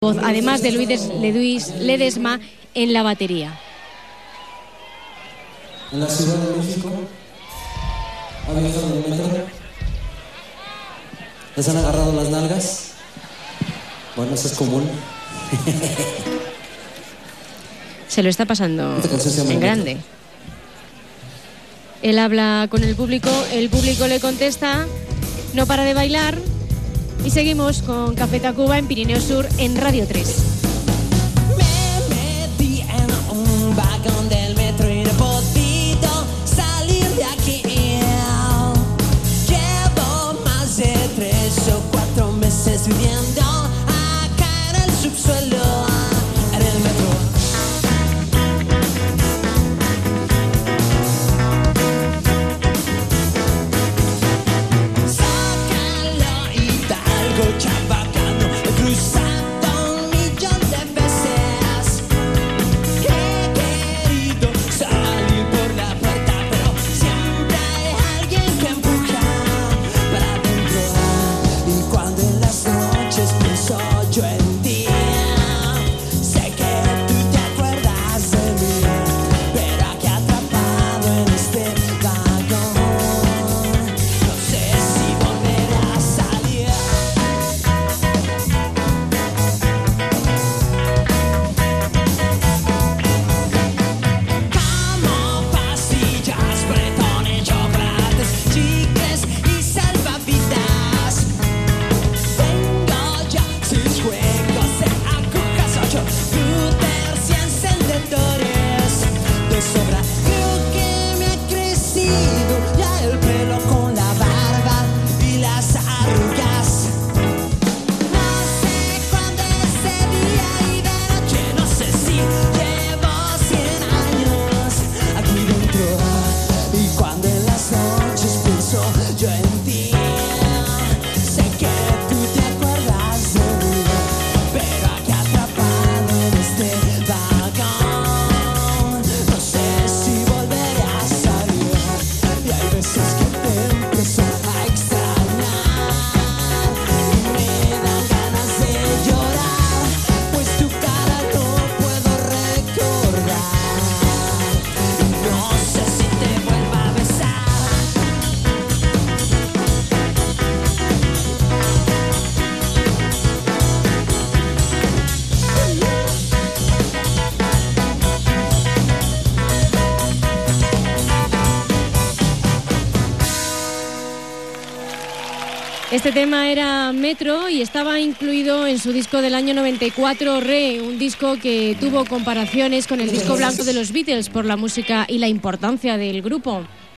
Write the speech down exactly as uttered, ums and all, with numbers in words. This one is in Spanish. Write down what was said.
voz, además de Luis, Luis Ledesma en la batería. En la Ciudad de México ha viajado en el metro. ¿Les han agarrado las nalgas? Bueno, eso es común. Se lo está pasando en grande. Él habla con el público, el público le contesta, no para de bailar. Y seguimos con Café Tacuba en Pirineo Sur en Radio tres. Me metí en un vagón del metro y no he podido salir de aquí. Llevo más de tres o cuatro meses viviendo acá en el subsuelo, en el metro. Chabacano, he cruzado un millón de veces. He querido salir por la puerta, pero siempre hay alguien que empuja para adentro. Y cuando en las noches pienso yo en ti, sé que tú te acuerdas de mí, pero aquí atrapado en este vagón, no sé si volveré a salir. Chicles y salvavidas. Tengo ya sus juegos de agujas, ocho routers y encendedores de sobra. Creo que me ha crecido ya el pelo con la barba y las arrugas. No sé cuándo es de día y de noche, no sé si llevo cien años aquí dentro. Y cuando en las noches pienso yo en ti, sé que tú te acuerdas de mí, pero aquí atrapado en este vagón, no sé si volveré a salir. Y hay veces que te empiezo a extrañar y me dan ganas de llorar, pues tu cara no puedo recordar. No sé si te vuelva a besar. Este tema era Metro y estaba incluido en su disco del año noventa y cuatro, Re, un disco que tuvo comparaciones con el disco blanco de los Beatles por la música y la importancia del grupo.